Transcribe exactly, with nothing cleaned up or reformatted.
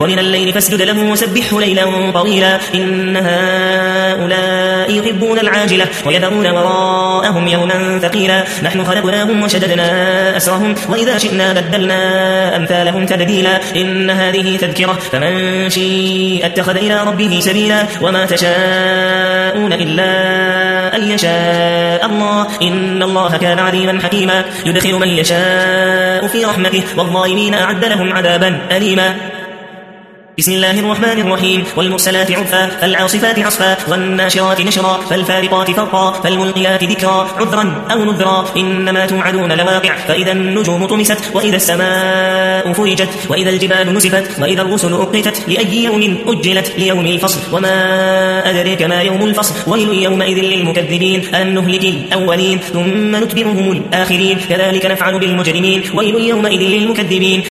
ومن الليل فاسجد له وسبحه ليلا طويلا إن هؤلاء يحبون العاجلة ويذرون وراءهم يوما ثقيلا نحن خلقناهم وشددنا أسرهم وإذا شئنا بدلنا أمثالهم تبديلا إن هذه تذكرة فمن شيء اتخذ إلى ربه سبيلا وما تشاءون إلا أن يشاء الله إن الله كان عليما حكيما يدخل من يشاء في رحمته والظالمين أعد لهم عذابا أليما بسم الله الرحمن الرحيم والمرسلات عرفا فالعاصفات عصفا والناشرات نشرا فالفارقات فرقا فالملقيات ذكرا عذرا أو نذرا إنما توعدون لواقع فإذا النجوم طمست وإذا السماء فرجت وإذا الجبال نسفت وإذا الرسل أقتت لأي يوم أجلت ليوم الفصل وما أدريك ما يوم الفصل ويل يومئذ للمكذبين ألم نهلك الأولين ثم نتبعهم الآخرين كذلك نفعل بالمجرمين ويل يومئذ للمكذبين